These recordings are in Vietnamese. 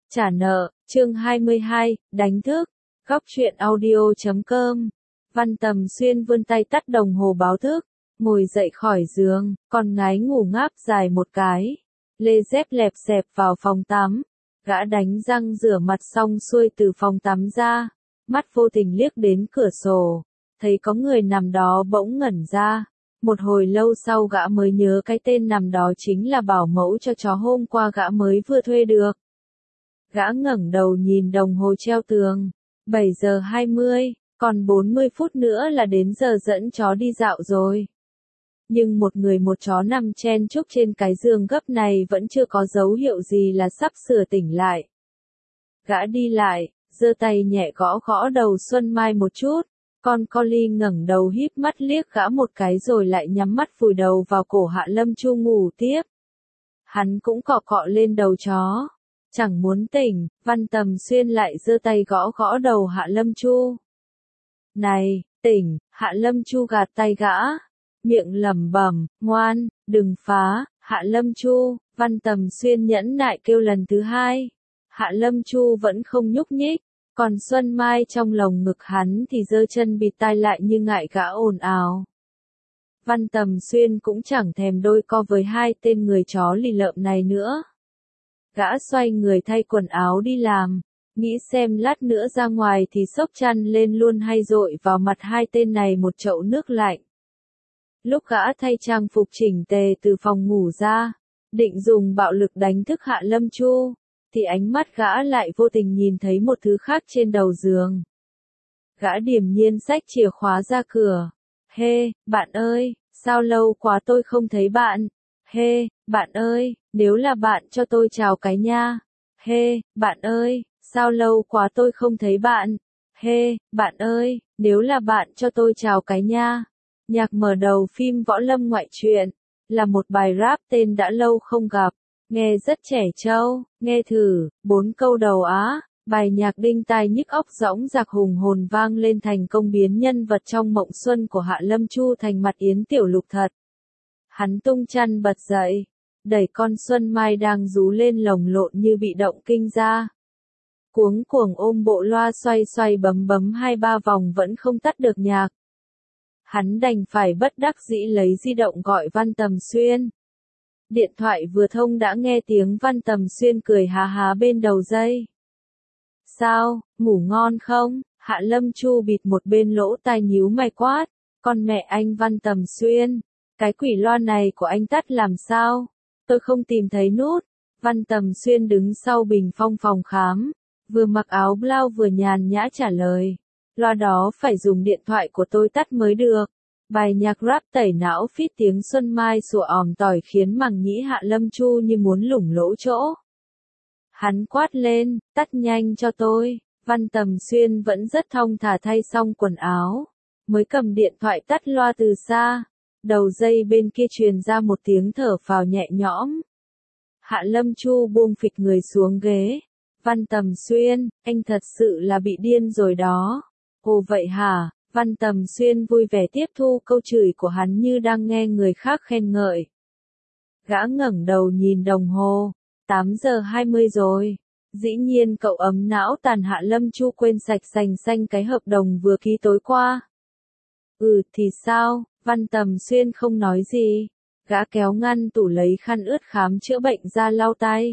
Trả nợ, chương 22, đánh thức, góc truyện audio.com. Văn Tầm Xuyên vươn tay tắt đồng hồ báo thức, ngồi dậy khỏi giường, con ngái ngủ ngáp dài một cái. Lê dép lẹp xẹp vào phòng tắm, gã đánh răng rửa mặt xong xuôi từ phòng tắm ra, mắt vô tình liếc đến cửa sổ, thấy có người nằm đó bỗng ngẩn ra. Một hồi lâu sau gã mới nhớ cái tên nằm đó chính là bảo mẫu cho chó hôm qua gã mới vừa thuê được. Gã ngẩng đầu nhìn đồng hồ treo tường, 7 giờ 20, còn 40 phút nữa là đến giờ dẫn chó đi dạo rồi. Nhưng một người một chó nằm chen chúc trên cái giường gấp này vẫn chưa có dấu hiệu gì là sắp sửa tỉnh lại. Gã đi lại, giơ tay nhẹ gõ gõ đầu Xuân Mai một chút, con Collie ngẩng đầu híp mắt liếc gã một cái rồi lại nhắm mắt vùi đầu vào cổ Hạ Lâm Chu ngủ tiếp. Hắn cũng cọ cọ lên đầu chó. Chẳng muốn tỉnh, Văn Tầm Xuyên lại giơ tay gõ gõ đầu Hạ Lâm Chu. Này, tỉnh, Hạ Lâm Chu gạt tay gã, miệng lẩm bẩm, ngoan, đừng phá, Hạ Lâm Chu. Văn Tầm Xuyên nhẫn nại kêu lần thứ hai. Hạ Lâm Chu vẫn không nhúc nhích, còn Xuân Mai trong lồng ngực hắn thì giơ chân bịt tai lại như ngại gã ồn ào. Văn Tầm Xuyên cũng chẳng thèm đôi co với hai tên người chó lì lợm này nữa. Gã xoay người thay quần áo đi làm, nghĩ xem lát nữa ra ngoài thì xốc chăn lên luôn hay dội vào mặt hai tên này một chậu nước lạnh. Lúc gã thay trang phục chỉnh tề từ phòng ngủ ra, định dùng bạo lực đánh thức Hạ Lâm Chu, thì ánh mắt gã lại vô tình nhìn thấy một thứ khác trên đầu giường. Gã điềm nhiên xách chìa khóa ra cửa. Hê, bạn ơi, sao lâu quá tôi không thấy bạn? Hê, bạn ơi, nếu là bạn cho tôi chào cái nha. Hê, bạn ơi, sao lâu quá tôi không thấy bạn. Hê, bạn ơi, nếu là bạn cho tôi chào cái nha. Nhạc mở đầu phim Võ Lâm ngoại truyện, là một bài rap tên đã lâu không gặp, nghe rất trẻ trâu, nghe thử, 4 câu đầu á. Bài nhạc đinh tai nhức óc dõng dạc hùng hồn vang lên thành công biến nhân vật trong mộng xuân của Hạ Lâm Chu thành mặt Yến Tiểu Lục thật. Hắn tung chăn bật dậy, đẩy con Xuân Mai đang rú lên lồng lộn như bị động kinh ra. Cuống cuồng ôm bộ loa xoay xoay bấm bấm 2-3 vòng vẫn không tắt được nhạc. Hắn đành phải bất đắc dĩ lấy di động gọi Văn Tầm Xuyên. Điện thoại vừa thông đã nghe tiếng Văn Tầm Xuyên cười há há bên đầu dây. Sao, ngủ ngon không? Hạ Lâm Chu bịt một bên lỗ tai nhíu mày quát. Con mẹ anh Văn Tầm Xuyên, cái quỷ loa này của anh tắt làm sao? Tôi không tìm thấy nút. Văn Tầm Xuyên đứng sau bình phong phòng khám, vừa mặc áo blau vừa nhàn nhã trả lời. Loa đó phải dùng điện thoại của tôi tắt mới được. Bài nhạc rap tẩy não feat tiếng Xuân Mai sủa òm tỏi khiến màng nhĩ Hạ Lâm Chu như muốn lủng lỗ chỗ. Hắn quát lên, tắt nhanh cho tôi. Văn Tầm Xuyên vẫn rất thong thả thay xong quần áo, mới cầm điện thoại tắt loa từ xa. Đầu dây bên kia truyền ra một tiếng thở phào nhẹ nhõm. Hạ Lâm Chu buông phịch người xuống ghế. Văn Tầm Xuyên, anh thật sự là bị điên rồi đó. Ồ vậy hả? Văn Tầm Xuyên vui vẻ tiếp thu câu chửi của hắn như đang nghe người khác khen ngợi. Gã ngẩng đầu nhìn đồng hồ, 8 giờ 20 rồi. Dĩ nhiên cậu ấm não tàn Hạ Lâm Chu quên sạch sành xanh cái hợp đồng vừa ký tối qua. Thì sao? Văn Tầm Xuyên không nói gì. Gã kéo ngăn tủ lấy khăn ướt khám chữa bệnh ra lau tay.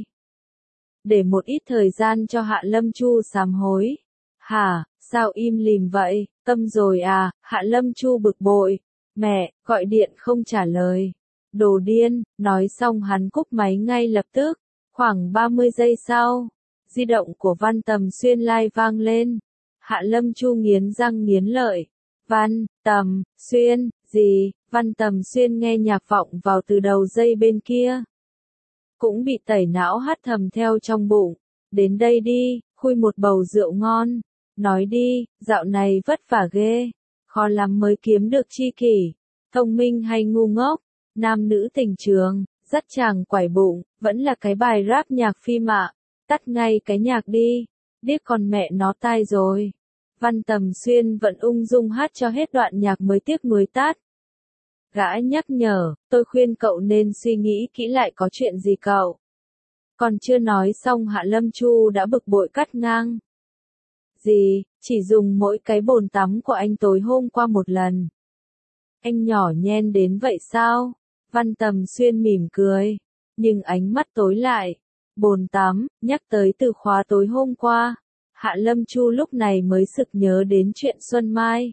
Để một ít thời gian cho Hạ Lâm Chu sám hối. Hả, sao im lìm vậy, câm rồi à? Hạ Lâm Chu bực bội. Mẹ, gọi điện không trả lời. Đồ điên, nói xong hắn cúp máy ngay lập tức. Khoảng 30 giây sau, di động của Văn Tầm Xuyên lai vang lên. Hạ Lâm Chu nghiến răng nghiến lợi. Văn Tầm Xuyên, gì? Văn Tầm Xuyên nghe nhạc vọng vào từ đầu dây bên kia. Cũng bị tẩy não hát thầm theo trong bụng. Đến đây đi, khui một bầu rượu ngon. Nói đi, dạo này vất vả ghê. Khó lắm mới kiếm được tri kỷ. Thông minh hay ngu ngốc, nam nữ tình trường, dắt chàng quải bụng, vẫn là cái bài rap nhạc phim ạ. Tắt ngay cái nhạc đi. Điếc con mẹ nó tai rồi. Văn Tầm Xuyên vẫn ung dung hát cho hết đoạn nhạc mới tiếc nuối tát. Gã nhắc nhở, tôi khuyên cậu nên suy nghĩ kỹ lại có chuyện gì cậu. Còn chưa nói xong Hạ Lâm Chu đã bực bội cắt ngang. Gì, chỉ dùng mỗi cái bồn tắm của anh tối hôm qua một lần. Anh nhỏ nhen đến vậy sao? Văn Tầm Xuyên mỉm cười, nhưng ánh mắt tối lại. Bồn tắm, nhắc tới từ khóa tối hôm qua. Hạ Lâm Chu lúc này mới sực nhớ đến chuyện Xuân Mai.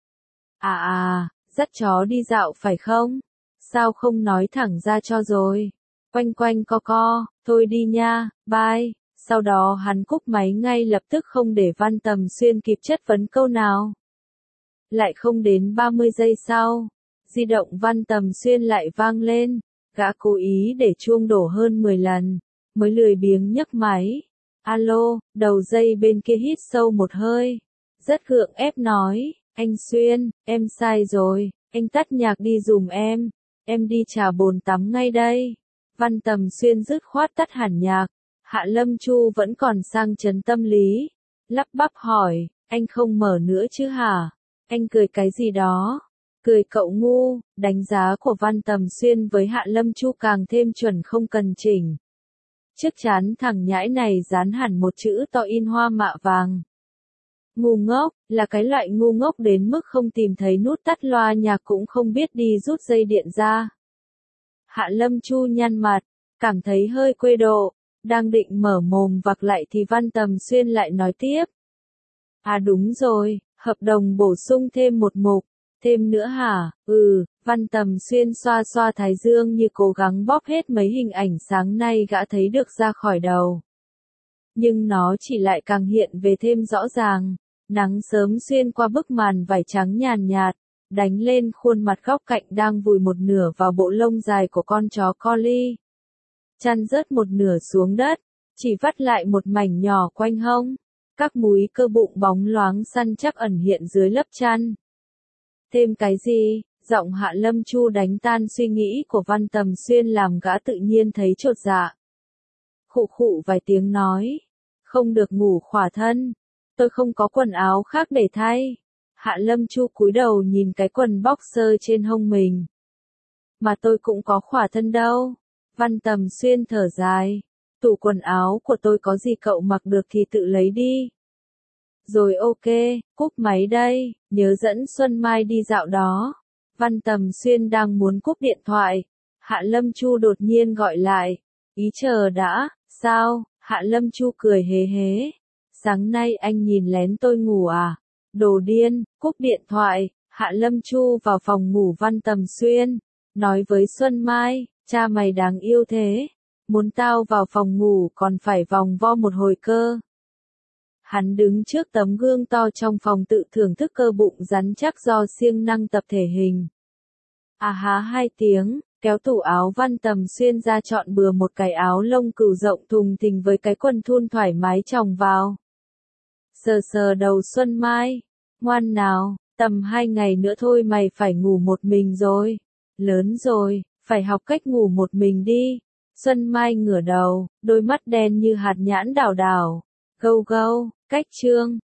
Dắt chó đi dạo phải không? Sao không nói thẳng ra cho rồi? Quanh quanh co co, thôi đi nha, bye. Sau đó hắn cúp máy ngay lập tức không để Văn Tầm Xuyên kịp chất vấn câu nào. Lại không đến 30 giây sau, di động Văn Tầm Xuyên lại vang lên, gã cố ý để chuông đổ hơn 10 lần, mới lười biếng nhấc máy. Alo, đầu dây bên kia hít sâu một hơi, rất gượng ép nói, anh Xuyên, em sai rồi, anh tắt nhạc đi dùm em đi trả bồn tắm ngay đây. Văn Tầm Xuyên dứt khoát tắt hẳn nhạc. Hạ Lâm Chu vẫn còn sang chấn tâm lý, lắp bắp hỏi, anh không mở nữa chứ hả? Anh cười cái gì đó? Cười cậu ngu. Đánh giá của Văn Tầm Xuyên với Hạ Lâm Chu càng thêm chuẩn không cần chỉnh. Trước trán thằng nhãi này dán hẳn một chữ to in hoa mạ vàng. Ngu ngốc, là cái loại ngu ngốc đến mức không tìm thấy nút tắt loa nhạc cũng không biết đi rút dây điện ra. Hạ Lâm Chu nhăn mặt, cảm thấy hơi quê độ. Đang định mở mồm vặc lại thì Văn Tầm Xuyên lại nói tiếp. Đúng rồi, hợp đồng bổ sung thêm một mục. Thêm nữa hả? Văn Tầm Xuyên xoa xoa thái dương như cố gắng bóp hết mấy hình ảnh sáng nay gã thấy được ra khỏi đầu. Nhưng nó chỉ lại càng hiện về thêm rõ ràng. Nắng sớm xuyên qua bức màn vải trắng nhàn nhạt, đánh lên khuôn mặt góc cạnh đang vùi một nửa vào bộ lông dài của con chó Collie. Chăn rớt một nửa xuống đất, chỉ vắt lại một mảnh nhỏ quanh hông. Các múi cơ bụng bóng loáng săn chắc ẩn hiện dưới lớp chăn. Thêm cái gì? Giọng Hạ Lâm Chu đánh tan suy nghĩ của Văn Tầm Xuyên làm gã tự nhiên thấy chột dạ. Khụ khụ vài tiếng nói. Không được ngủ khỏa thân. Tôi không có quần áo khác để thay. Hạ Lâm Chu cúi đầu nhìn cái quần boxer trên hông mình. Mà tôi cũng có khỏa thân đâu. Văn Tầm Xuyên thở dài. Tủ quần áo của tôi có gì cậu mặc được thì tự lấy đi. Rồi ok, cúp máy đây, nhớ dẫn Xuân Mai đi dạo đó. Văn Tầm Xuyên đang muốn cúp điện thoại. Hạ Lâm Chu đột nhiên gọi lại. Ý chờ đã, sao? Hạ Lâm Chu cười hé hé. Sáng nay anh nhìn lén tôi ngủ à? Đồ điên, cúp điện thoại. Hạ Lâm Chu vào phòng ngủ Văn Tầm Xuyên. Nói với Xuân Mai, cha mày đáng yêu thế. Muốn tao vào phòng ngủ còn phải vòng vo một hồi cơ. Hắn đứng trước tấm gương to trong phòng tự thưởng thức cơ bụng rắn chắc do siêng năng tập thể hình. Há hai tiếng, kéo tủ áo Văn Tầm Xuyên ra chọn bừa một cái áo lông cừu rộng thùng thình với cái quần thun thoải mái chồng vào. Sờ sờ đầu Xuân Mai, ngoan nào, tầm 2 ngày nữa thôi mày phải ngủ một mình rồi. Lớn rồi, phải học cách ngủ một mình đi. Xuân Mai ngửa đầu, đôi mắt đen như hạt nhãn đào đào. Gâu gâu, cách chương.